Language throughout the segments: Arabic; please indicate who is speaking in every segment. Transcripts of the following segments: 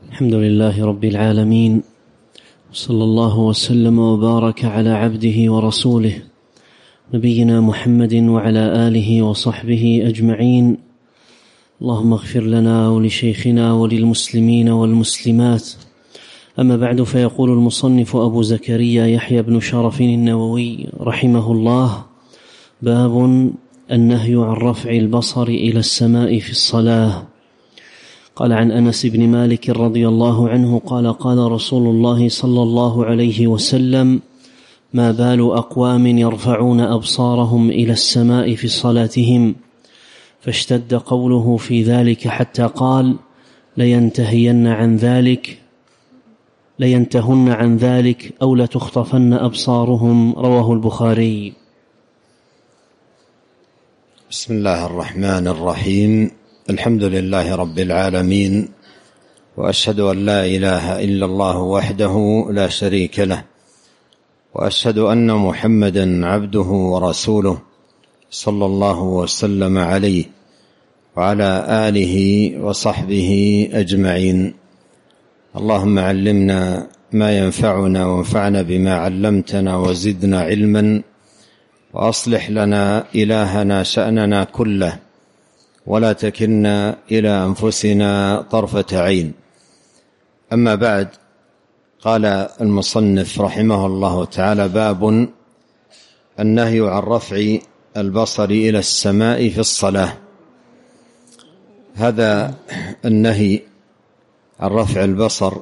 Speaker 1: الحمد لله رب العالمين، صلى الله وسلم وبارك على عبده ورسوله نبينا محمد وعلى آله وصحبه أجمعين. اللهم اغفر لنا ولشيخنا وللمسلمين والمسلمات. أما بعد، فيقول المصنف أبو زكريا يحيى بن شرف النووي رحمه الله: باب النهي عن رفع البصر إلى السماء في الصلاة. قال: عن أنس بن مالك رضي الله عنه قال: قال رسول الله صلى الله عليه وسلم: ما بال أقوام يرفعون أبصارهم إلى السماء في صلاتهم؟ فاشتد قوله في ذلك حتى قال: لينتهن عن ذلك أو لتخطفن أبصارهم. رواه البخاري.
Speaker 2: بسم الله الرحمن الرحيم. الحمد لله رب العالمين، وأشهد أن لا إله إلا الله وحده لا شريك له، وأشهد أن محمدا عبده ورسوله صلى الله وسلم عليه وعلى آله وصحبه أجمعين. اللهم علمنا ما ينفعنا وانفعنا بما علمتنا وزدنا علما، وأصلح لنا إلهنا شأننا كله، ولا تكلنا إلى أنفسنا طرفة عين. أما بعد، قال المصنف رحمه الله تعالى: باب النهي عن رفع البصر إلى السماء في الصلاة. هذا النهي عن رفع البصر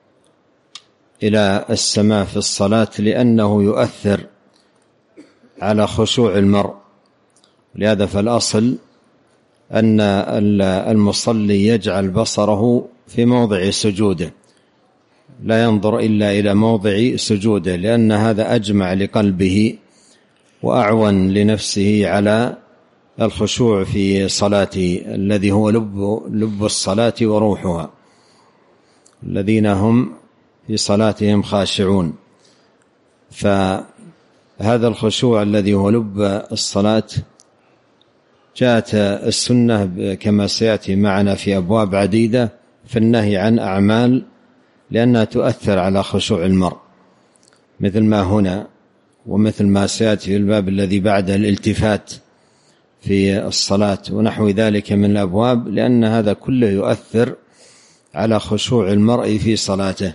Speaker 2: إلى السماء في الصلاة لأنه يؤثر على خشوع المرء، لهذا فالأصل أن المصلي يجعل بصره في موضع سجوده، لا ينظر إلا إلى موضع سجوده، لأن هذا أجمع لقلبه وأعون لنفسه على الخشوع في صلاته، الذي هو لب الصلاة وروحها، الذين هم في صلاتهم خاشعون. فهذا الخشوع الذي هو لب الصلاة جاءت السنة كما سيأتي معنا في أبواب عديدة في النهي عن أعمال لأنها تؤثر على خشوع المرء، مثل ما هنا ومثل ما سيأتي في الباب الذي بعد الالتفات في الصلاة ونحو ذلك من الأبواب، لأن هذا كله يؤثر على خشوع المرء في صلاته.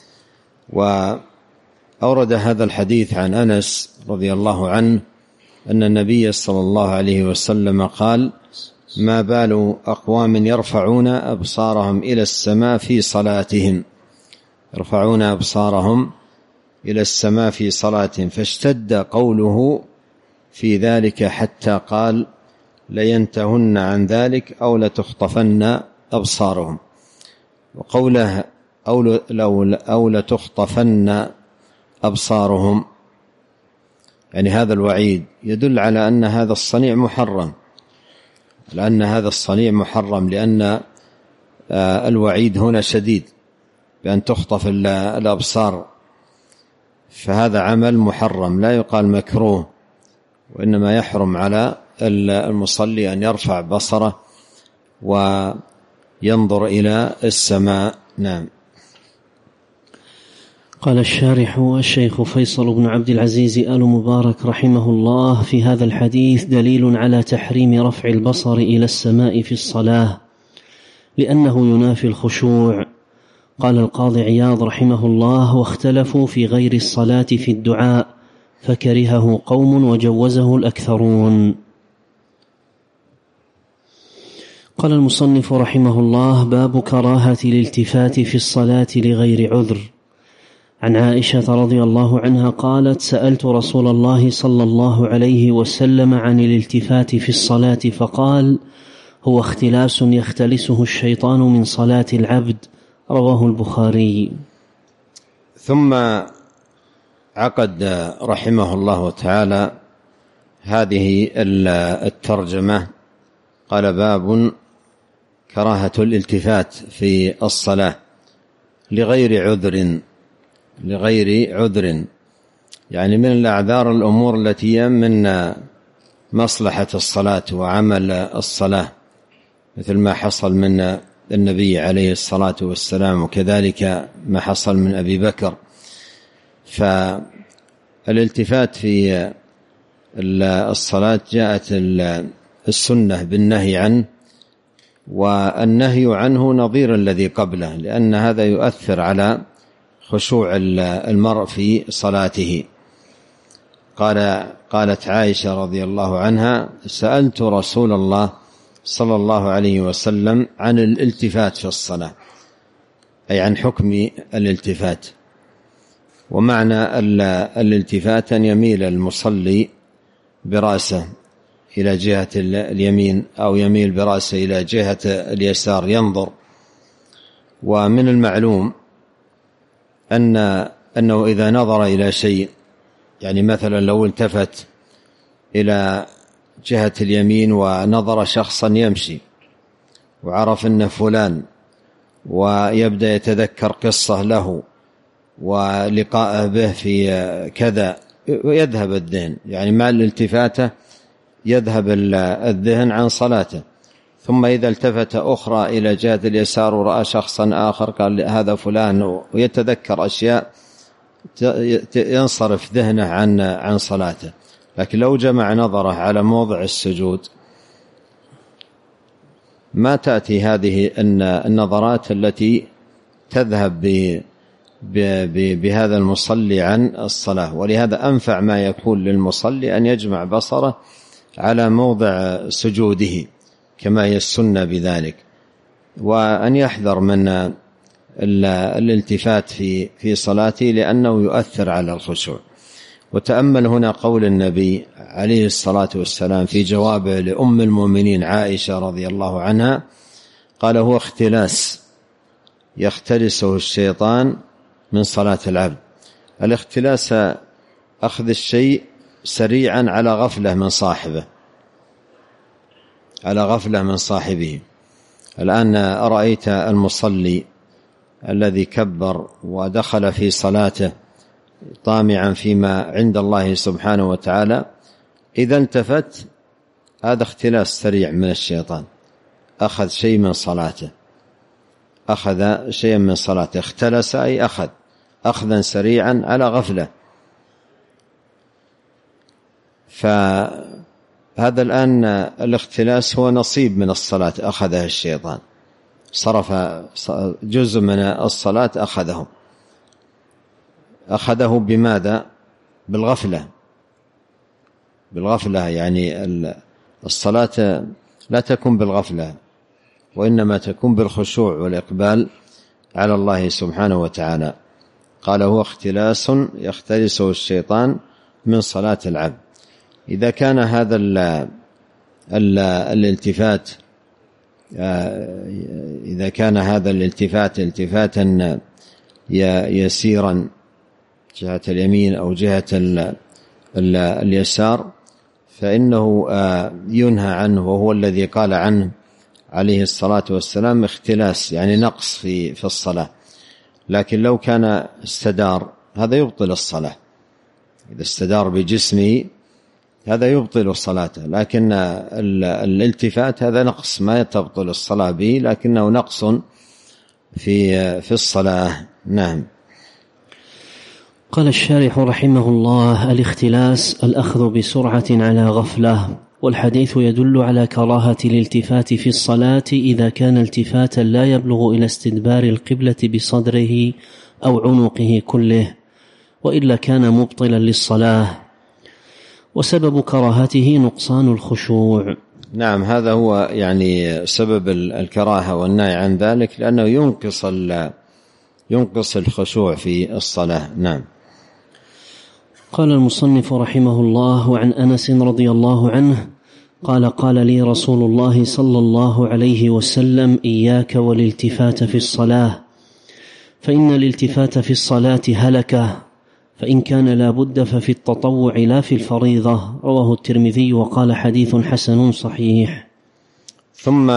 Speaker 2: وأورد هذا الحديث عن أنس رضي الله عنه أن النبي صلى الله عليه وسلم قال: ما بال أقوام يرفعون أبصارهم إلى السماء في صلاتهم، يرفعون أبصارهم إلى السماء في صلاتهم، فاشتد قوله في ذلك حتى قال: لينتهن عن ذلك أو لتخطفن أبصارهم. وقوله أو لتخطفن أبصارهم، يعني هذا الوعيد يدل على أن هذا الصنيع محرم، لأن الوعيد هنا شديد بأن تخطف الأبصار، فهذا عمل محرم، لا يقال مكروه، وإنما يحرم على المصلي أن يرفع بصره وينظر إلى السماء. نعم.
Speaker 1: قال الشارح الشيخ فيصل بن عبد العزيز آل مبارك رحمه الله: في هذا الحديث دليل على تحريم رفع البصر إلى السماء في الصلاة، لأنه ينافي الخشوع. قال القاضي عياض رحمه الله: واختلفوا في غير الصلاة في الدعاء، فكرهه قوم وجوزه الأكثرون. قال المصنف رحمه الله: باب كراهة الالتفات في الصلاة لغير عذر. عن عائشة رضي الله عنها قالت: سألت رسول الله صلى الله عليه وسلم عن الالتفات في الصلاة فقال: هو اختلاس يختلسه الشيطان من صلاة العبد. رواه البخاري.
Speaker 2: ثم عقد رحمه الله تعالى هذه الترجمة، قال: باب كراهة الالتفات في الصلاة لغير عذر، يعني من الأعذار الأمور التي من مصلحة الصلاة وعمل الصلاة، مثل ما حصل من النبي عليه الصلاة والسلام، وكذلك ما حصل من أبي بكر. فالالتفات في الصلاة جاءت السنة بالنهي عنه، والنهي عنه نظير الذي قبله، لأن هذا يؤثر على خشوع المرء في صلاته. قالت عائشة رضي الله عنها: سألت رسول الله صلى الله عليه وسلم عن الالتفات في الصلاة، أي عن حكم الالتفات. ومعنى الالتفات أن يميل المصلي برأسه إلى جهة اليمين أو يميل برأسه إلى جهة اليسار ينظر. ومن المعلوم أنه إذا نظر إلى شيء، يعني مثلا لو التفت إلى جهة اليمين ونظر شخصا يمشي وعرف أنه فلان، ويبدأ يتذكر قصة له ولقاءه به في كذا، يذهب الذهن، يعني مع الالتفاتة يذهب الذهن عن صلاته. ثم إذا التفت أخرى إلى جهة اليسار ورأى شخصا آخر قال هذا فلان، ويتذكر أشياء ينصرف ذهنه عن صلاته. لكن لو جمع نظره على موضع السجود ما تأتي هذه النظرات التي تذهب بهذا المصلي عن الصلاة. ولهذا أنفع ما يكون للمصلي أن يجمع بصره على موضع سجوده كما هي السنة بذلك، وأن يحذر من الالتفات في صلاته لأنه يؤثر على الخشوع. وتأمل هنا قول النبي عليه الصلاة والسلام في جوابه لأم المؤمنين عائشة رضي الله عنها، قال: هو اختلاس يختلسه الشيطان من صلاة العبد. الاختلاس أخذ الشيء سريعا على غفلة من صاحبه، على غفلة من صاحبه. الآن رأيت المصلي الذي كبر ودخل في صلاته طامعا فيما عند الله سبحانه وتعالى، إذا التفت هذا اختلاس سريع من الشيطان، أخذ شيء من صلاته، أخذ شيئا من صلاته، اختلس أي أخذ أخذا سريعا على غفلة. فهذا الآن الاختلاس هو نصيب من الصلاة أخذه الشيطان، صرف جزء من الصلاة أخذه بماذا؟ بالغفلة. يعني الصلاة لا تكون بالغفلة، وإنما تكون بالخشوع والإقبال على الله سبحانه وتعالى. قال: هو اختلاس يختلسه الشيطان من صلاة العبد. إذا كان هذا الالتفات التفاتا يسيرا جهة اليمين أو جهة اليسار، فإنه ينهى عنه، وهو الذي قال عنه عليه الصلاة والسلام اختلاس، يعني نقص في الصلاة. لكن لو كان استدار هذا يبطل الصلاة، إذا استدار بجسمه هذا يبطل الصلاة. لكن الالتفات هذا نقص ما تبطل الصلاة به، لكنه نقص في الصلاة. نعم.
Speaker 1: قال الشارح رحمه الله: الاختلاس الأخذ بسرعة على غفلة، والحديث يدل على كراهة الالتفات في الصلاة إذا كان التفاتا لا يبلغ إلى استدبار القبلة بصدره أو عنقه كله، وإلا كان مبطلا للصلاة، وسبب كراهته نقصان الخشوع.
Speaker 2: نعم، هذا هو يعني سبب الكراهة والنهي عن ذلك، لأنه ينقص الخشوع في الصلاة. نعم.
Speaker 1: قال المصنف رحمه الله: وعن أنس رضي الله عنه قال: قال لي رسول الله صلى الله عليه وسلم: إياك والالتفات في الصلاة، فإن الالتفات في الصلاة هلكة، فإن كان لا بد ففي التطوع لا في الفريضة. رواه الترمذي وقال: حديث حسن صحيح.
Speaker 2: ثم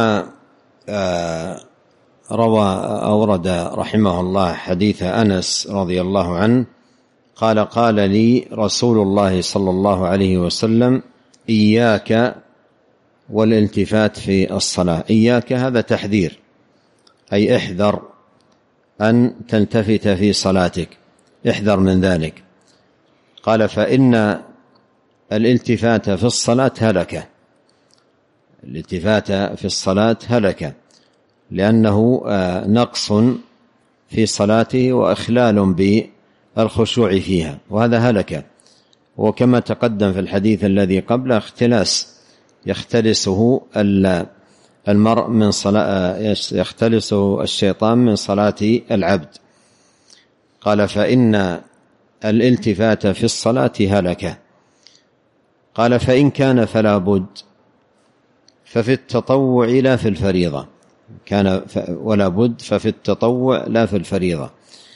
Speaker 2: أورد رحمه الله حديث أنس رضي الله عنه قال: قال لي رسول الله صلى الله عليه وسلم: إياك والالتفات في الصلاة. إياك هذا تحذير، أي احذر أن تلتفت في صلاتك، احذر من ذلك. قال فإن الالتفات في الصلاة هلكة، الالتفات في الصلاة هلكة، لأنه نقص في صلاته وإخلال بالخشوع فيها، وهذا هلكة. وكما تقدم في الحديث الذي قبله اختلاس يختلسه المرء من صلاة، يختلسه الشيطان من صلاة العبد. قال فإن الالتفات في الصلاة هلكة. قال فإن كان فلا بد، ففي التطوع لا في الفريضة، كان ولا بد ففي التطوع لا في الفريضة.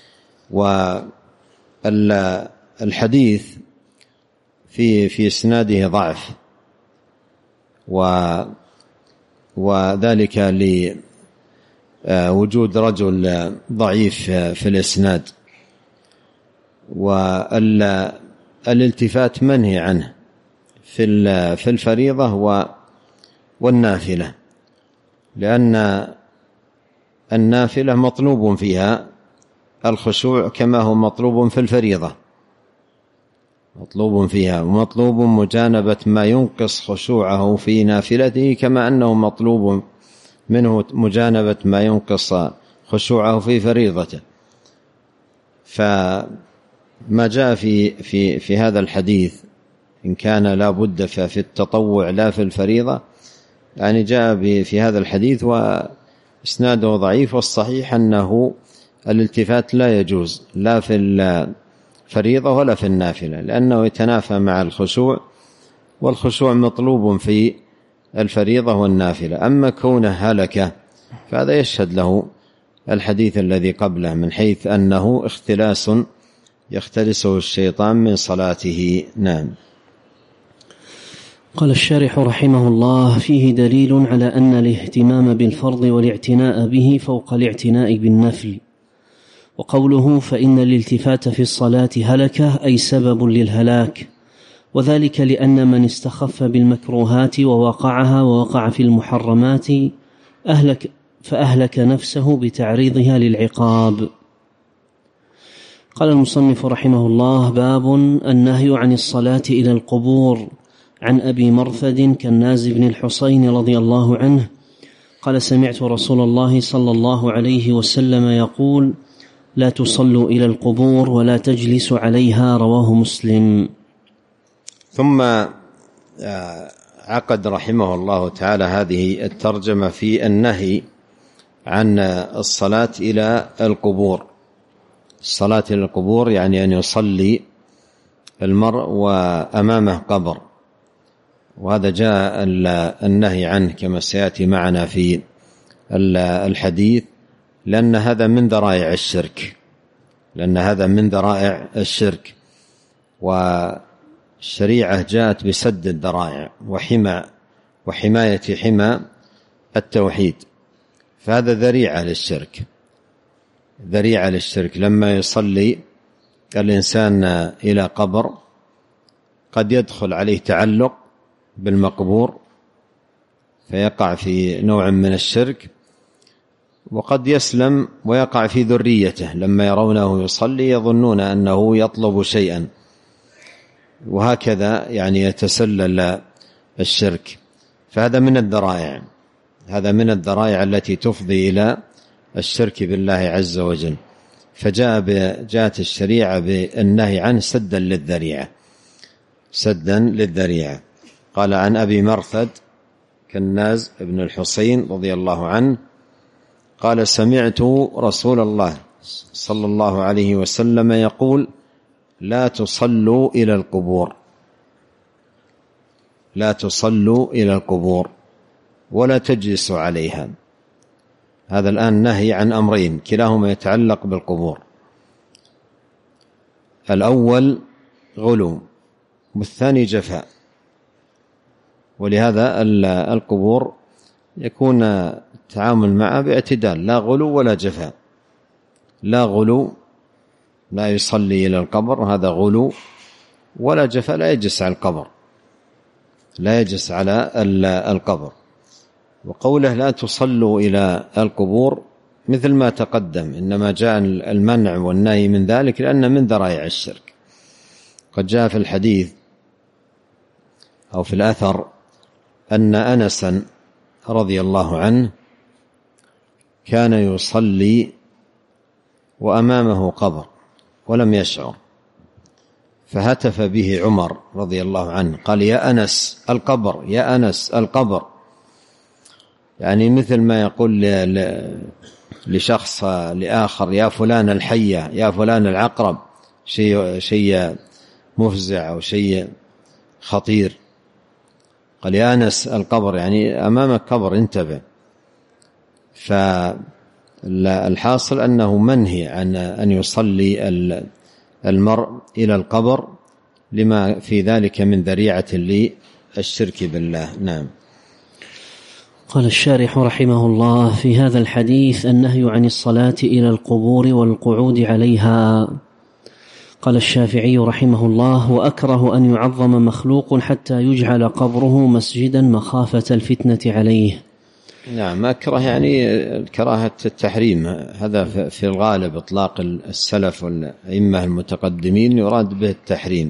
Speaker 2: والحديث في إسناده ضعف، وذلك لوجود رجل ضعيف في الإسناد. والالتفات منهي عنه في الفريضة والنافلة، لأن النافلة مطلوب فيها الخشوع كما هو مطلوب في الفريضة، مطلوب فيها، ومطلوب مجانبة ما ينقص خشوعه في نافلته كما أنه مطلوب منه مجانبة ما ينقص خشوعه في فريضته. فما جاء في هذا الحديث إن كان لا بد ففي التطوع لا في الفريضة، يعني جاء في هذا الحديث وإسناده ضعيف، والصحيح أنه الالتفات لا يجوز لا في الفريضة ولا في النافلة، لأنه يتنافى مع الخشوع، والخشوع مطلوب في الفريضة والنافلة. أما كونه هلكة فهذا يشهد له الحديث الذي قبله من حيث أنه اختلاس يختلسه الشيطان من صلاته. نعم.
Speaker 1: قال الشارح رحمه الله: فيه دليل على أن الاهتمام بالفرض والاعتناء به فوق الاعتناء بالنفل. وقوله فإن الالتفات في الصلاة هلكة أي سبب للهلاك، وذلك لأن من استخف بالمكروهات ووقعها ووقع في المحرمات فأهلك نفسه بتعريضها للعقاب. قال المصنف رحمه الله: باب النهي عن الصلاة إلى القبور. عن أبي مرثد كناز بن الحصين رضي الله عنه قال: سمعت رسول الله صلى الله عليه وسلم يقول: لا تصلوا إلى القبور ولا تجلسوا عليها. رواه مسلم.
Speaker 2: ثم عقد رحمه الله تعالى هذه الترجمة في النهي عن الصلاة إلى القبور. الصلاة إلى القبور يعني أن يصلي المرء وأمامه قبر، وهذا جاء النهي عنه كما سيأتي معنا في الحديث، لأن هذا من ذرائع الشرك، والشريعة جاءت بسد الذرائع وحماية حمى التوحيد، فهذا ذريعة للشرك. لما يصلي الإنسان إلى قبر قد يدخل عليه تعلق بالمقبور فيقع في نوع من الشرك، وقد يسلم ويقع في ذريته لما يرونه يصلي يظنون أنه يطلب شيئا، وهكذا يعني يتسلل الشرك. فهذا من الذرائع التي تفضي إلى الشرك بالله عز وجل، جاءت الشريعة بالنهي عنه سدا للذريعة. قال: عن أبي مرثد كناز بن الحصين رضي الله عنه قال: سمعت رسول الله صلى الله عليه وسلم يقول: لا تصلوا إلى القبور ولا تجلسوا عليها. هذا الآن نهي عن أمرين كلاهما يتعلق بالقبور. الأول غلو والثاني جفاء، ولهذا القبور يكون التعامل معها باعتدال، لا غلو ولا جفاء. لا غلو، لا يصلي إلى القبر، هذا غلو، ولا جفاء، لا يجلس على القبر. وقوله لا تصلوا إلى القبور مثل ما تقدم، إنما جاء المنع والنهي من ذلك لأن من ذرائع الشرك. قد جاء في الحديث أو في الأثر أن أنسا رضي الله عنه كان يصلي وأمامه قبر ولم يشعر، فهتف به عمر رضي الله عنه قال: يا أنس القبر، يا أنس القبر، يعني مثل ما يقول لشخص لآخر: يا فلان الحية، يا فلان العقرب، شيء مفزع أو شيء خطير. قال: يا أنس القبر، يعني أمامك قبر، انتبه. فالحاصل أنه منهي عن أن يصلي المرء إلى القبر لما في ذلك من ذريعة للشرك بالله. نعم.
Speaker 1: قال الشارح رحمه الله: في هذا الحديث النهي عن الصلاة إلى القبور والقعود عليها. قال الشافعي رحمه الله: وأكره أن يعظم مخلوق حتى يجعل قبره مسجدا مخافة الفتنة عليه.
Speaker 2: نعم، أكره يعني كراهة التحريم، هذا في الغالب إطلاق السلف والأئمة المتقدمين يراد به التحريم.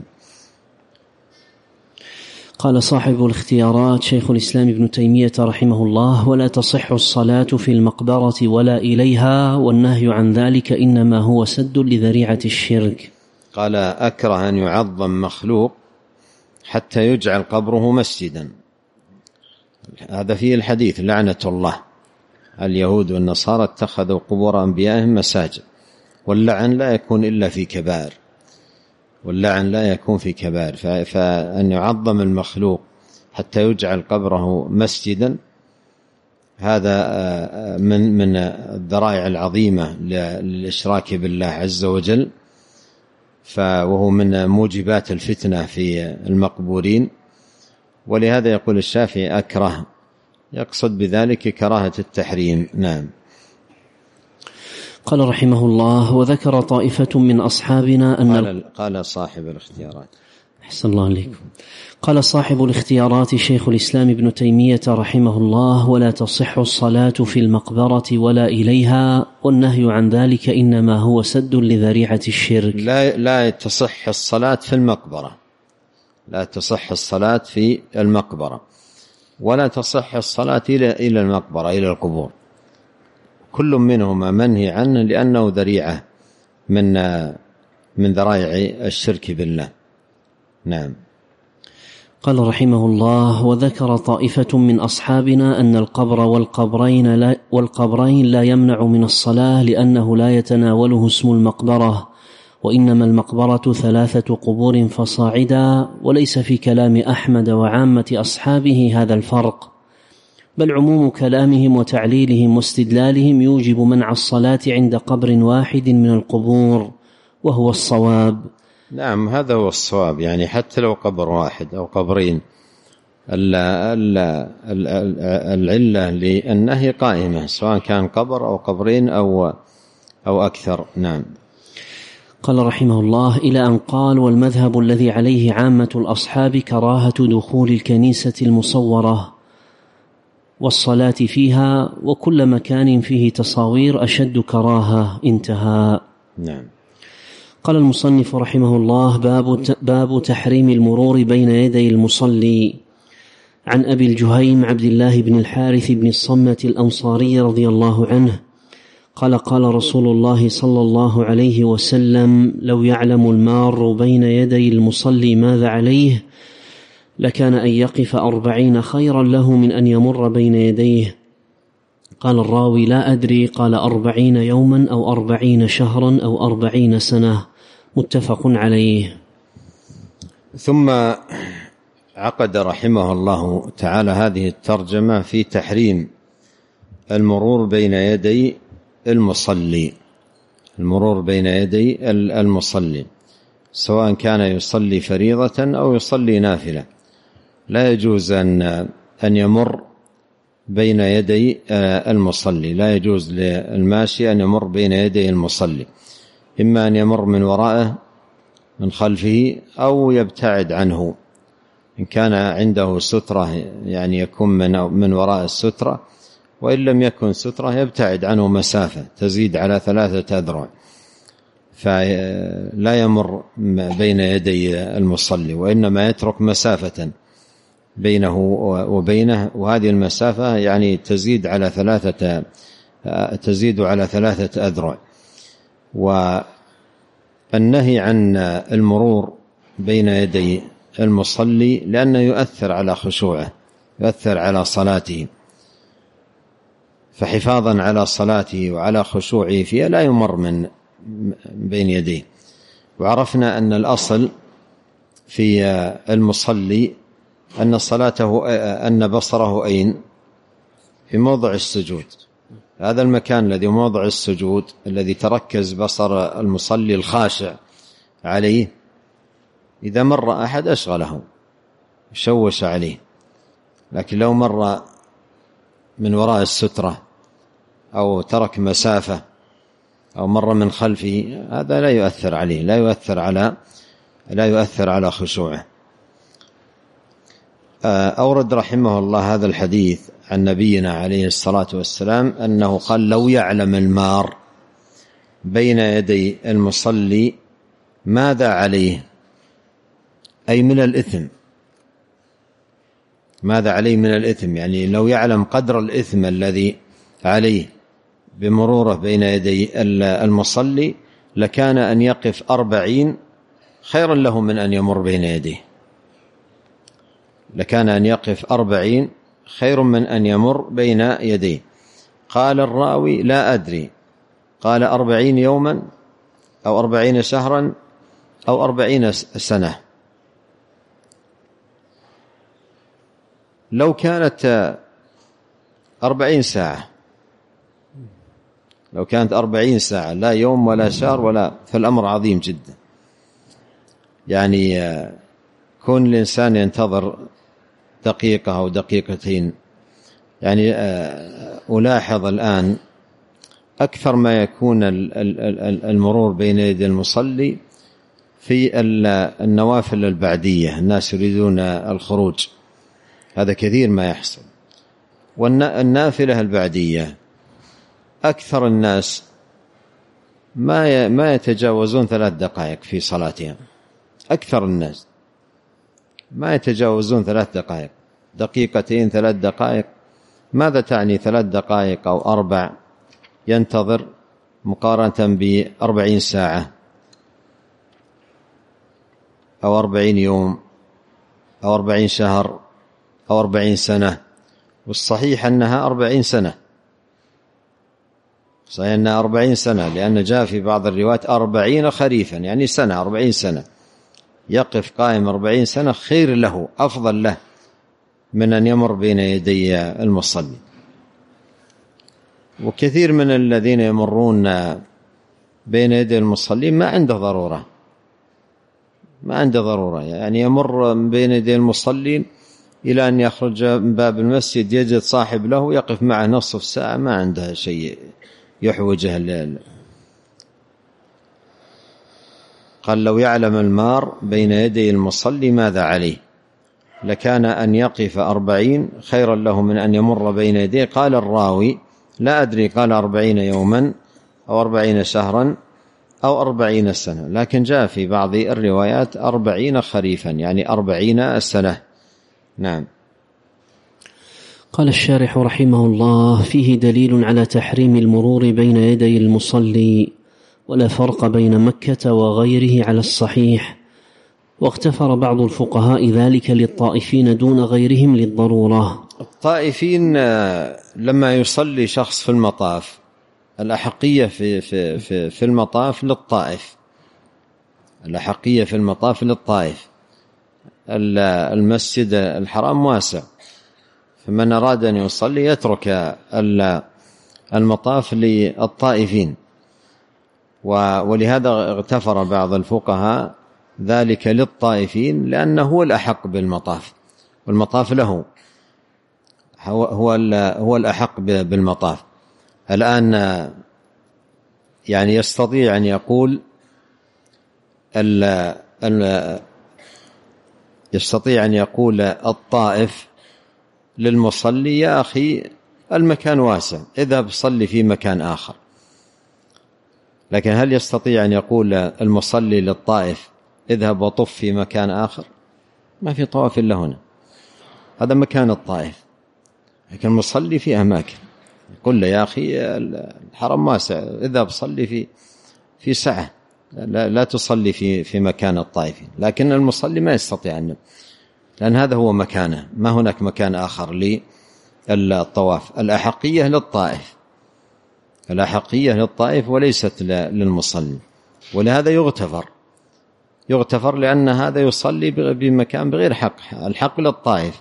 Speaker 1: قال صاحب الاختيارات شيخ الإسلام ابن تيمية رحمه الله: ولا تصح الصلاة في المقبرة ولا إليها، والنهي عن ذلك إنما هو سد لذريعة الشرك.
Speaker 2: قال: أكره أن يعظم مخلوق حتى يجعل قبره مسجدا، هذا فيه الحديث: لعنة الله اليهود والنصارى اتخذوا قبور أنبيائهم مساجد. واللعن لا يكون إلا في كبائر، واللعن لا يكون في كبائر. فأن يعظم المخلوق حتى يجعل قبره مسجدا هذا من الذرائع العظيمة للإشراك بالله عز وجل، وهو من موجبات الفتنة في المقبورين. ولهذا يقول الشافعي: أكره، يقصد بذلك كراهة التحريم. نعم.
Speaker 1: قال رحمه الله: وذكر طائفة من أصحابنا أن
Speaker 2: قال صاحب الاختيارات،
Speaker 1: أحسن الله عليكم، قال صاحب الاختيارات شيخ الإسلام ابن تيمية رحمه الله: ولا تصح الصلاة في المقبرة ولا إليها، والنهي عن ذلك إنما هو سد لذريعة الشرك.
Speaker 2: لا تصح الصلاة في المقبرة، لا تصح الصلاة في المقبرة، ولا تصح الصلاة إلى المقبرة، إلى القبور. كل منهما منهي عنه لأنه ذريعة من ذرائع الشرك بالله. نعم.
Speaker 1: قال رحمه الله: وذكر طائفة من أصحابنا أن القبر والقبرين لا يمنع من الصلاة لأنه لا يتناوله اسم المقبرة، وإنما المقبرة 3 قبور فصاعدا، وليس في كلام أحمد وعامة أصحابه هذا الفرق، بل عموم كلامهم وتعليلهم واستدلالهم يوجب منع الصلاة عند قبر واحد من القبور، وهو الصواب.
Speaker 2: نعم، هذا هو الصواب، يعني حتى لو قبر واحد أو قبرين العلة للنهي قائمة، سواء كان قبر أو قبرين أو أكثر. نعم.
Speaker 1: قال رحمه الله: إلى أن قال: والمذهب الذي عليه عامة الأصحاب كراهة دخول الكنيسة المصورة والصلاة فيها، وكل مكان فيه تصاوير أشد كراهة. انتهى.
Speaker 2: نعم.
Speaker 1: قال المصنف رحمه الله: باب تحريم المرور بين يدي المصلي. عن أبي الجهيم عبد الله بن الحارث بن الصمة الأنصاري رضي الله عنه قال: قال رسول الله صلى الله عليه وسلم: لو يعلم المار بين يدي المصلي ماذا عليه لكان أن يقف 40 خيرا له من أن يمر بين يديه. قال الراوي: لا أدري، قال 40 يوما أو 40 شهرا أو 40 سنة. متفق عليه.
Speaker 2: ثم عقد رحمه الله تعالى هذه الترجمة في تحريم المرور بين يدي المصلي، المرور بين يدي المصلي سواء كان يصلي فريضة أو يصلي نافلة، لا يجوز أن يمر بين يدي المصلي، لا يجوز للماشي أن يمر بين يدي المصلي، إما أن يمر من وراءه من خلفه أو يبتعد عنه، إن كان عنده سترة يعني يكون من وراء السترة، وإن لم يكن سترة يبتعد عنه مسافة تزيد على 3 أذرع، فلا يمر بين يدي المصلي، وإنما يترك مسافة بينه وبينه، وهذه المسافة يعني تزيد على 3 أذرع. والنهي عن المرور بين يدي المصلي لأنه يؤثر على خشوعه، يؤثر على صلاته، فحفاظا على صلاته وعلى خشوعه فيها لا يمر من بين يديه. وعرفنا أن الأصل في المصلي أن صلاته أن بصره أين؟ في موضع السجود، هذا المكان الذي موضع السجود الذي تركز بصر المصلي الخاشع عليه، إذا مر أحد أشغله شوش عليه، لكن لو مر من وراء السترة أو ترك مسافة أو مر من خلفه هذا لا يؤثر عليه، لا يؤثر على خشوعه. أورد رحمه الله هذا الحديث عن نبينا عليه الصلاة والسلام أنه قال: لو يعلم المار بين يدي المصلي ماذا عليه، أي من الإثم، ماذا عليه من الإثم، يعني لو يعلم قدر الإثم الذي عليه بمروره بين يدي المصلي لكان أن يقف 40 خيرا له من أن يمر بين يديه، لكان أن يقف 40 خير من أن يمر بين يديه. قال الراوي: لا أدري، قال 40 يوما أو 40 شهرا أو 40 سنة. لو كانت 40 ساعة، لو كانت 40 ساعة لا يوم ولا شهر ولا، فالأمر عظيم جدا. يعني كون الإنسان ينتظر دقيقة أو دقيقتين، يعني ألاحظ الآن أكثر ما يكون المرور بين يدي المصلي في النوافل البعدية، الناس يريدون الخروج، هذا كثير ما يحصل. والنافلة البعدية أكثر الناس ما يتجاوزون 3 دقائق في صلاتهم، أكثر الناس ما يتجاوزون 3 دقائق، دقيقتين 3 دقائق. ماذا تعني 3 دقائق أو 4 ينتظر مقارنة ب40 ساعة أو 40 يوم أو 40 شهر أو 40 سنة؟ والصحيح أنها 40 سنة، صحيح أنها 40 سنة، لأن جاء في بعض الروايات 40 خريفا، يعني سنة، 40 سنة يقف قائم 40 سنة خير له، أفضل له من أن يمر بين يدي المصلي. وكثير من الذين يمرون بين يدي المصلين ما عنده ضرورة، يعني يمر بين يدي المصلين إلى أن يخرج من باب المسجد يجد صاحب له يقف معه نصف ساعة، ما عنده شيء يحوجه الليل. قال: لو يعلم المار بين يدي المصلي ماذا عليه لكان أن يقف 40 خيرا له من أن يمر بين يديه. قال الراوي: لا أدري، قال 40 يوما أو 40 شهرا أو 40 سنة، لكن جاء في بعض الروايات 40 خريفا، يعني 40 سنة. نعم.
Speaker 1: قال الشارح رحمه الله: فيه دليل على تحريم المرور بين يدي المصلي، ولا فرق بين مكة وغيره على الصحيح، واغتفر بعض الفقهاء ذلك للطائفين دون غيرهم للضرورة.
Speaker 2: الطائفين لما يصلي شخص في المطاف، الأحقية في المطاف للطائف، الأحقية في المطاف للطائف. المسجد الحرام واسع، فمن أراد أن يصلي يترك المطاف للطائفين، ولهذا اغتفر بعض الفقهاء ذلك للطائفين، لأنه هو الأحق بالمطاف، والمطاف له، هو الأحق بالمطاف. الآن يعني يستطيع أن يقول الطائف للمصلي: يا أخي المكان واسع، اذهب صلي في مكان آخر. لكن هل يستطيع أن يقول المصلي للطائف اذهب وطف في مكان آخر؟ ما في طواف إلا هنا، هذا مكان الطائف. لكن المصلي في أماكن، يقول له يا أخي الحرم واسع، اذهب صلي في سعة، لا تصلي في مكان الطائفين. لكن المصلي ما يستطيع أن، لأن هذا هو مكانه، ما هناك مكان آخر للطواف. الأحقية للطائف، الأحقية للطائف وليست للمصلي. ولهذا يغتفر لأن هذا يصلي بمكان بغير حق، الحق للطائف.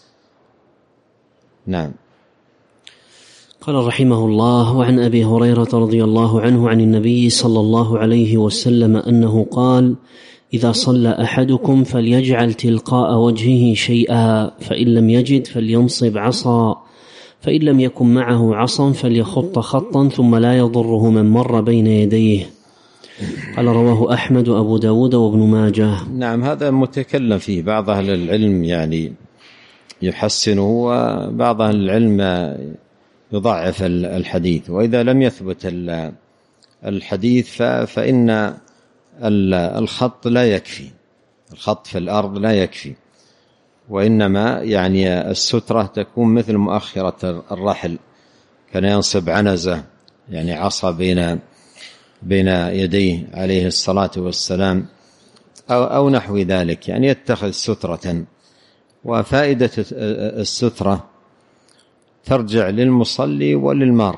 Speaker 2: نعم.
Speaker 1: قال رحمه الله: وعن أبي هريرة رضي الله عنه عن النبي صلى الله عليه وسلم أنه قال: إذا صلى أحدكم فليجعل تلقاء وجهه شيئا، فإن لم يجد فلينصب عصا، فإن لم يكن معه عصا فليخط خطا ثم لا يضره من مر بين يديه. قال: رواه أحمد وأبو داود وابن ماجه.
Speaker 2: نعم، هذا متكلم فيه بعض أهل العلم، يعني يحسنه، وبعض أهل العلم يضعف الحديث. وإذا لم يثبت الحديث فإن الخط لا يكفي، الخط في الأرض لا يكفي، وإنما يعني السترة تكون مثل مؤخرة الرحل، كان ينصب عنزة يعني عصا بين يديه عليه الصلاة والسلام أو نحو ذلك، يعني يتخذ سترة. وفائدة السترة ترجع للمصلي وللمار.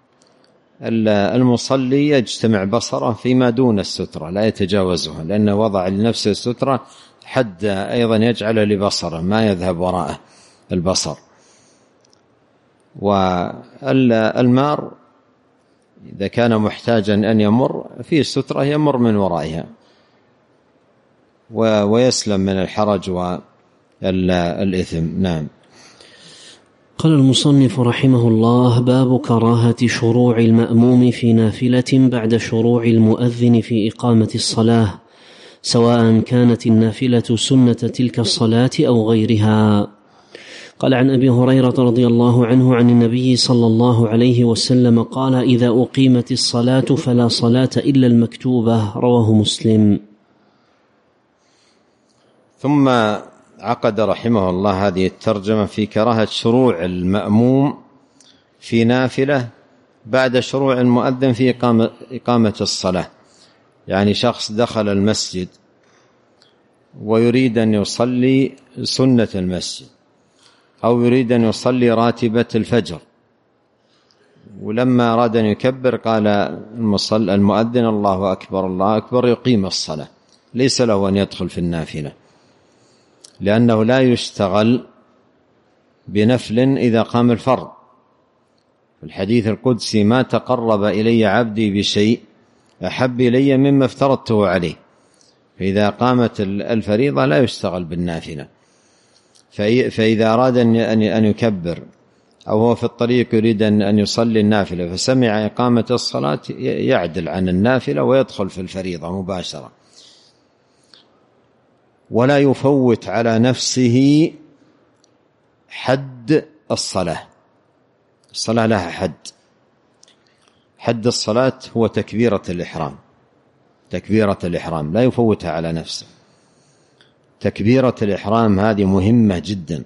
Speaker 2: المصلي يجتمع بصره فيما دون السترة، لا يتجاوزها، لأنه وضع لنفسه السترة حد أيضا يجعل لبصره ما يذهب وراءه البصر. والمار إذا كان محتاجا أن يمر فيه السترة يمر من ورائها ويسلم من الحرج والإثم. نعم.
Speaker 1: قال المصنف رحمه الله: باب كراهة شروع المأموم في نافلة بعد شروع المؤذن في إقامة الصلاة، سواء كانت النافلة سنة تلك الصلاة أو غيرها. قال: عن أبي هريرة رضي الله عنه عن النبي صلى الله عليه وسلم قال: إذا أقيمت الصلاة فلا صلاة إلا المكتوبة. رواه مسلم.
Speaker 2: ثم عقد رحمه الله هذه الترجمة في كراهة شروع المأموم في نافلة بعد شروع المؤذن في إقامة الصلاة. يعني شخص دخل المسجد ويريد أن يصلي سنة المسجد، أو يريد أن يصلي راتبة الفجر، ولما أراد أن يكبر قال المؤذن: الله أكبر الله أكبر، يقيم الصلاة، ليس له أن يدخل في النافلة، لأنه لا يشتغل بنفل إذا قام الفرض. في الحديث القدسي: ما تقرب إلي عبدي بشيء أحب إلي مما افترضته عليه. فإذا قامت الفريضة لا يشتغل بالنافلة. فإذا أراد أن يكبر أو هو في الطريق يريد أن يصلي النافلة فسمع إقامة الصلاة يعدل عن النافلة ويدخل في الفريضة مباشرة، ولا يفوت على نفسه حد الصلاة. الصلاة لها حد الصلاة هو تكبيرة الإحرام. تكبيرة الإحرام لا يفوتها على نفسه. تكبيرة الإحرام هذه مهمة جدا.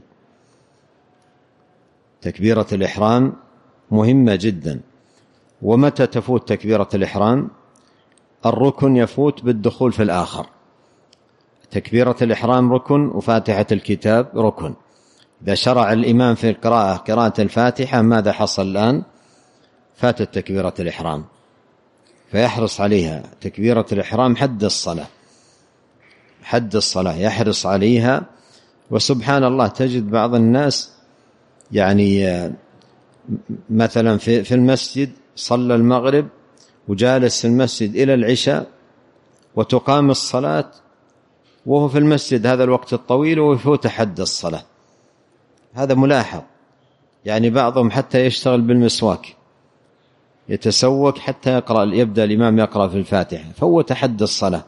Speaker 2: تكبيرة الإحرام مهمة جدا. ومتى تفوت تكبيرة الإحرام؟ الركن يفوت بالدخول في الآخر. تكبيرة الإحرام ركن، وفاتحة الكتاب ركن. إذا شرع الإمام في القراءة قراءة الفاتحة ماذا حصل الآن؟ فاتت تكبيرة الإحرام، فيحرص عليها. تكبيرة الإحرام حد الصلاة، حد الصلاة يحرص عليها. وسبحان الله تجد بعض الناس يعني مثلا في المسجد صلى المغرب وجالس في المسجد إلى العشاء وتقام الصلاة وهو في المسجد هذا الوقت الطويل ويفوت حد الصلاة. هذا ملاحظ. يعني بعضهم حتى يشتغل بالمسواك، يتسوك حتى يبدأ الإمام يقرأ في الفاتحة، فوت حد الصلاة.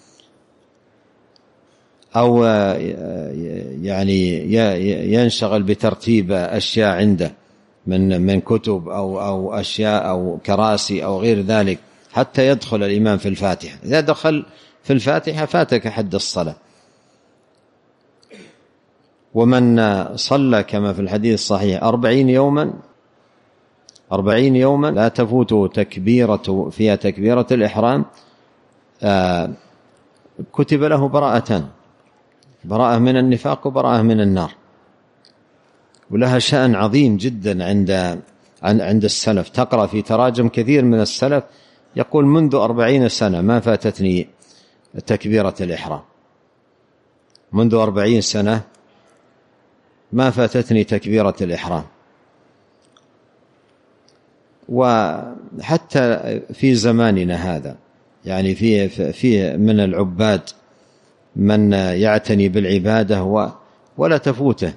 Speaker 2: أو يعني ينشغل بترتيب أشياء عنده من كتب أو أشياء أو كراسي أو غير ذلك حتى يدخل الإمام في الفاتحة. إذا دخل في الفاتحة فاتك حد الصلاة. ومن صلى كما في الحديث الصحيح 40 يوما لا تفوته تكبيرة فيها تكبيرة الإحرام كتب له براءتان، براءة من النفاق وبراءة من النار، ولها شأن عظيم جدا عند السلف. تقرأ في تراجم كثير من السلف يقول منذ 40 سنة ما فاتتني تكبيرة الإحرام، منذ 40 سنة ما فاتتني تكبيرة الإحرام. وحتى في زماننا هذا يعني في من العباد من يعتني بالعبادة ولا تفوته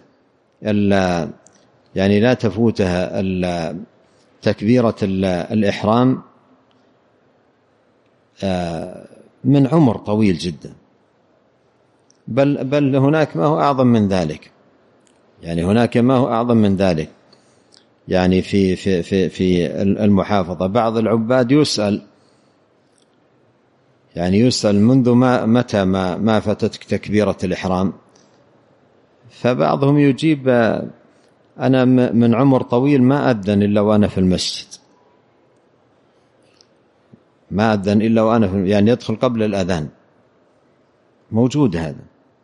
Speaker 2: يعني لا تفوتها تكبيرة الإحرام من عمر طويل جدا، بل هناك ما هو أعظم من ذلك، يعني هناك ما هو أعظم من ذلك. يعني في المحافظة بعض العباد يسأل منذ متى ما فاتتك تكبيرة الإحرام، فبعضهم يجيب أنا من عمر طويل ما أذن إلا وأنا في المسجد، ما أذن إلا وأنا يعني يدخل قبل الأذان، موجود هذا.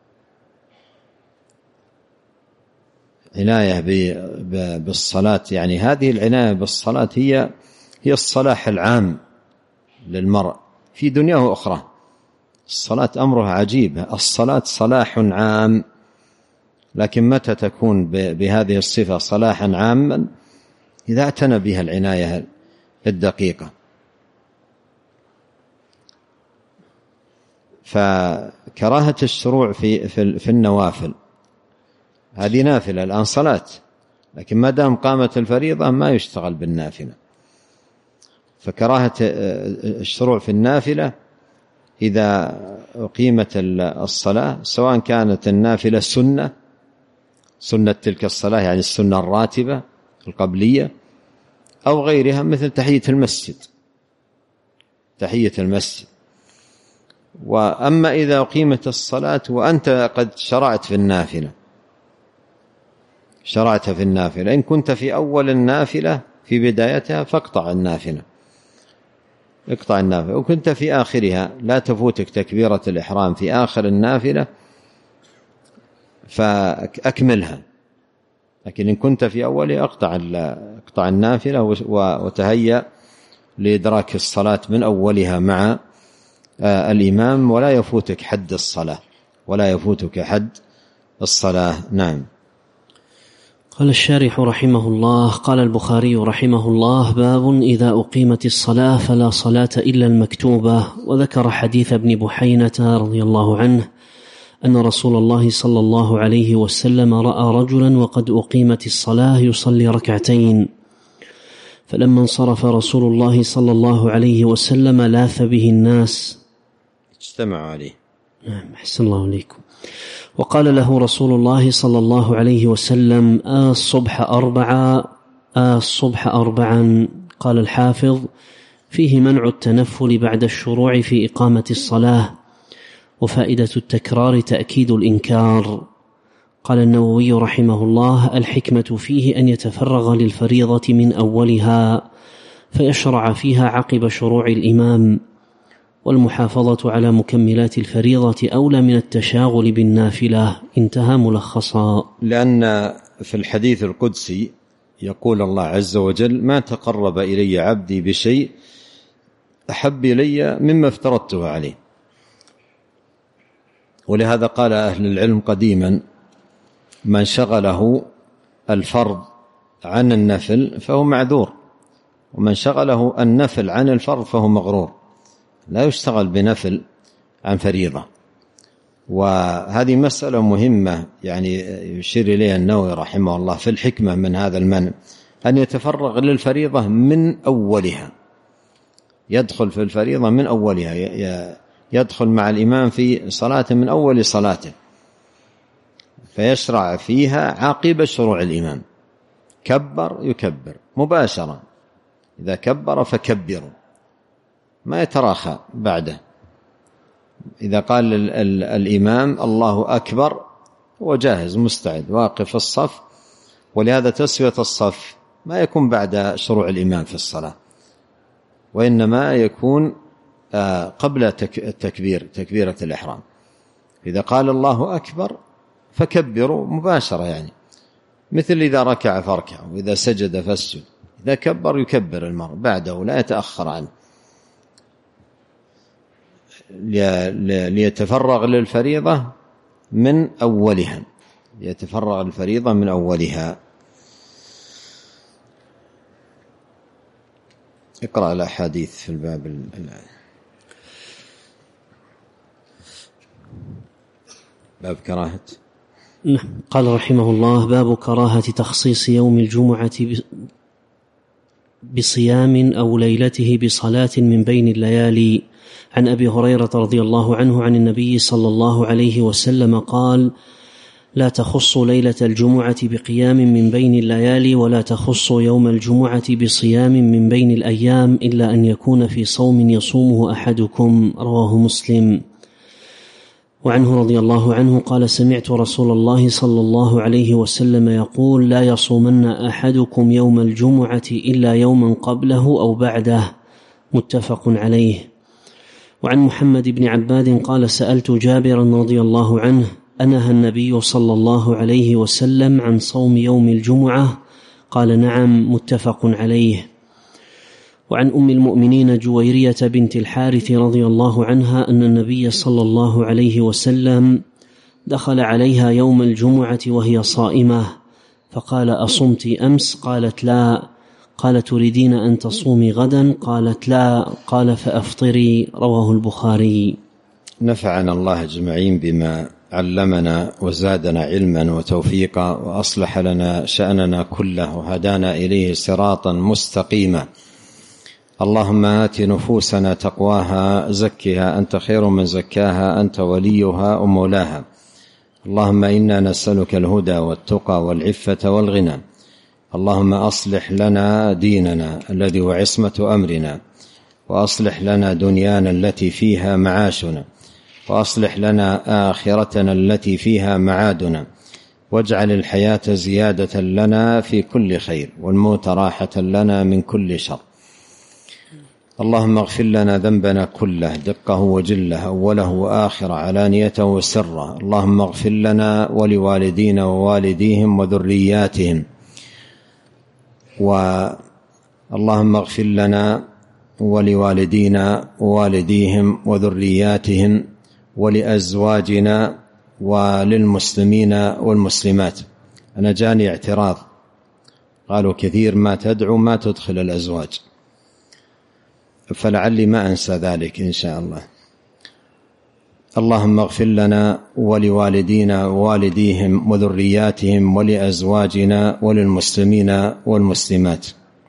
Speaker 2: عناية بالصلاة، يعني هذه العناية بالصلاة هي الصلاح العام للمرء في دنياه وأخرى. الصلاة أمرها عجيب، الصلاة صلاح عام، لكن متى تكون بهذه الصفة صلاحا عاما؟ إذا اعتنى بها العناية الدقيقة. فكراهة الشروع في النوافل، هذه نافلة الآن صلاة، لكن ما دام قامت الفريضة ما يشتغل بالنافلة. فكراهة الشروع في النافلة إذا أقيمت الصلاة، سواء كانت النافلة سنة تلك الصلاة يعني السنة الراتبة القبلية أو غيرها مثل تحية المسجد. وأما إذا أقيمت الصلاة وأنت قد شرعت في النافلة، إن كنت في أول النافلة في بدايتها فاقطع النافلة، وكنت في آخرها لا تفوتك تكبيرة الإحرام في آخر النافلة فأكملها، لكن إن كنت في أولها اقطع النافلة وتهيأ لإدراك الصلاة من أولها مع الإمام، ولا يفوتك حد الصلاة. نعم.
Speaker 1: قال الشارح رحمه الله: قال البخاري رحمه الله: باب إذا أقيمت الصلاة فلا صلاة إلا المكتوبة. وذكر حديث ابن بحينة رضي الله عنه أن رسول الله صلى الله عليه وسلم رأى رجلا وقد أقيمت الصلاة يصلي ركعتين، فلما انصرف رسول الله صلى الله عليه وسلم لاث به الناس،
Speaker 2: اجتمعوا عليه.
Speaker 1: نعم، أحسن الله عليكم. وقال له رسول الله صلى الله عليه وسلم: الصبح أربعا. قال الحافظ: فيه منع التنفل بعد الشروع في إقامة الصلاة، وفائدة التكرار تأكيد الإنكار. قال النووي رحمه الله: الحكمة فيه أن يتفرغ للفريضة من أولها فيشرع فيها عقب شروع الإمام، والمحافظة على مكملات الفريضة أولى من التشاغل بالنافلة. انتهى ملخصا.
Speaker 2: لأن في الحديث القدسي يقول الله عز وجل: ما تقرب إلي عبدي بشيء أحب إلي مما افترضته عليه. ولهذا قال أهل العلم قديما: من شغله الفرض عن النفل فهو معذور، ومن شغله النفل عن الفرض فهو مغرور. لا يشتغل بنفل عن فريضة. وهذه مسألة مهمة يعني يشير إليها النووي رحمه الله في الحكمة من هذا المنع، أن يتفرغ للفريضة من أولها، يدخل في الفريضة من أولها، يدخل مع الإمام في صلاة من أول صلاته، فيشرع فيها عقب شروع الإمام، كبر يكبر مباشرة، إذا كبر فكبروا، ما يتراخى بعده. إذا قال الإمام الله أكبر هو جاهز مستعد واقف الصف، ولهذا تسوية الصف ما يكون بعد شروع الإمام في الصلاة، وإنما يكون قبل التكبير، تكبيرة الإحرام. إذا قال الله أكبر فكبروا مباشرة، يعني مثل إذا ركع فاركع، وإذا سجد فاسجد. إذا كبر يكبر المرء بعده، لا يتأخر عنه، ليتفرغ للفريضة من أولها، ليتفرغ الفريضة من أولها. اقرأ الأحاديث في الباب. باب كراهة.
Speaker 1: قال رحمه الله: باب كراهة تخصيص يوم الجمعة بصيام أو ليلته بصلاة من بين الليالي. عن أبي هريرة رضي الله عنه عن النبي صلى الله عليه وسلم قال: لا تخص ليلة الجمعة بقيام من بين الليالي، ولا تخص يوم الجمعة بصيام من بين الأيام، إلا أن يكون في صوم يصومه أحدكم. رواه مسلم. وعنه رضي الله عنه قال: سمعت رسول الله صلى الله عليه وسلم يقول: لا يصومن أحدكم يوم الجمعة إلا يوما قبله أو بعده. متفق عليه. وعن محمد بن عباد قال: سألت جابرا رضي الله عنه: أنهى النبي صلى الله عليه وسلم عن صوم يوم الجمعة؟ قال: نعم. متفق عليه. وعن أم المؤمنين جويرية بنت الحارث رضي الله عنها أن النبي صلى الله عليه وسلم دخل عليها يوم الجمعة وهي صائمة، فقال: أصمت أمس؟ قالت: لا. قال: تريدين أن تصومي غدا؟ قالت: لا. قال: فأفطري. رواه البخاري.
Speaker 2: نفعنا الله أجمعين بما علمنا وزادنا علما وتوفيقا، وأصلح لنا شأننا كله، وهدانا إليه صراطا مستقيما. اللهم آت نفوسنا تقواها، زكها أنت خير من زكاها، أنت وليها ومولاها. اللهم إنا نسألك الهدى والتقى والعفة والغنى. اللهم أصلح لنا ديننا الذي هو عصمة أمرنا، وأصلح لنا دنيانا التي فيها معاشنا، وأصلح لنا آخرتنا التي فيها معادنا، واجعل الحياة زيادة لنا في كل خير، والموت راحة لنا من كل شر. اللهم اغفر لنا ذنبنا كله، دقه وجله، أوله وآخره، علانيته وسره. اللهم اغفر لنا ولوالدينا ووالديهم وذرياتهم، اللهم اغفر لنا ولوالدينا ووالديهم وذرياتهم ولأزواجنا وللمسلمين والمسلمات. أنا جاني اعتراض، قالوا كثير ما تدعو ما تدخل الأزواج، فلعلي ما أنسى ذلك إن شاء الله. اللهم اغفر لنا ولوالدينا ووالديهم وذرياتهم ولأزواجنا وللمسلمين والمسلمات.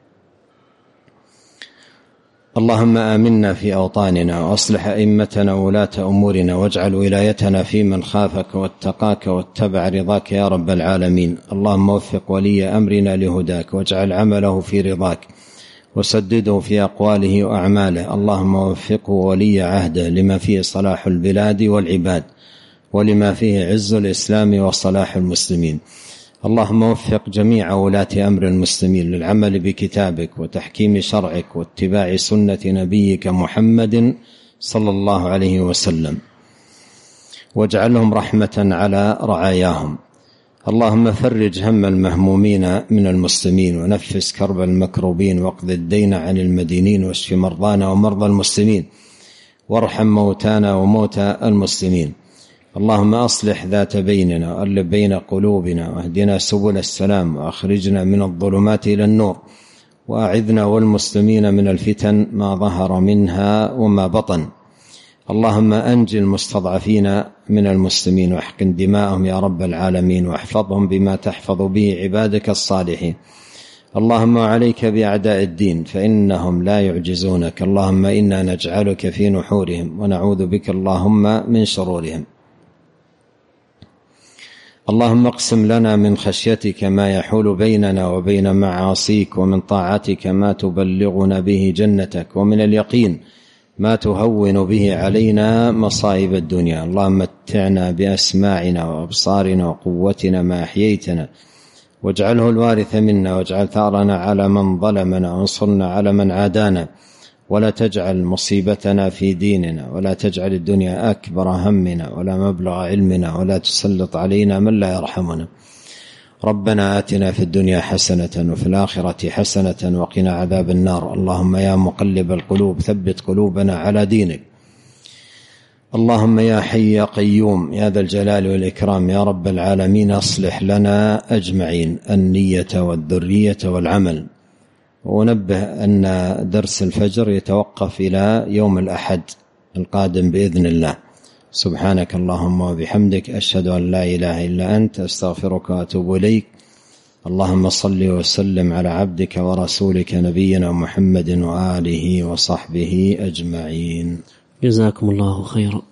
Speaker 2: اللهم آمنا في أوطاننا، وأصلح أئمتنا وولاة أمورنا، واجعل ولايتنا في من خافك واتقاك واتبع رضاك يا رب العالمين. اللهم وفق ولي أمرنا لهداك، واجعل عمله في رضاك، وسدده في أقواله وأعماله. اللهم وفقه ولي عهده لما فيه صلاح البلاد والعباد، ولما فيه عز الإسلام وصلاح المسلمين. اللهم وفق جميع ولاة أمر المسلمين للعمل بكتابك وتحكيم شرعك واتباع سنة نبيك محمد صلى الله عليه وسلم، واجعلهم رحمة على رعاياهم. اللهم فرج هم المهمومين من المسلمين، ونفس كرب المكروبين، واقض الدين عن المدينين، واشف مرضانا ومرضى المسلمين، وارحم موتانا وموتى المسلمين. اللهم أصلح ذات بيننا، وألف بين قلوبنا، واهدنا سبل السلام، وأخرجنا من الظلمات إلى النور، وأعذنا والمسلمين من الفتن ما ظهر منها وما بطن. اللهم أنجي المستضعفين من المسلمين، واحقن دماءهم يا رب العالمين، واحفظهم بما تحفظ به عبادك الصالحين. اللهم عليك بأعداء الدين فإنهم لا يعجزونك. اللهم إنا نجعلك في نحورهم، ونعوذ بك اللهم من شرورهم. اللهم اقسم لنا من خشيتك ما يحول بيننا وبين معاصيك، ومن طاعتك ما تبلغنا به جنتك، ومن اليقين ما تهون به علينا مصائب الدنيا. اللهم متعنا بأسماعنا وأبصارنا وقوتنا ما أحييتنا، واجعله الوارث منا، واجعل ثأرنا على من ظلمنا، وانصرنا على من عادانا، ولا تجعل مصيبتنا في ديننا، ولا تجعل الدنيا أكبر همنا ولا مبلغ علمنا، ولا تسلط علينا من لا يرحمنا. ربنا آتنا في الدنيا حسنة وفي الآخرة حسنة وقنا عذاب النار. اللهم يا مقلب القلوب ثبت قلوبنا على دينك. اللهم يا حي يا قيوم يا ذا الجلال والإكرام يا رب العالمين، أصلح لنا أجمعين النية والذرية والعمل. ونبه أن درس الفجر يتوقف إلى يوم الأحد القادم بإذن الله. سبحانك اللهم وبحمدك، أشهد أن لا إله إلا أنت، أستغفرك وأتوب إليك. اللهم صل وسلم على عبدك ورسولك نبينا محمد وآله وصحبه أجمعين.
Speaker 1: جزاكم الله خيرا.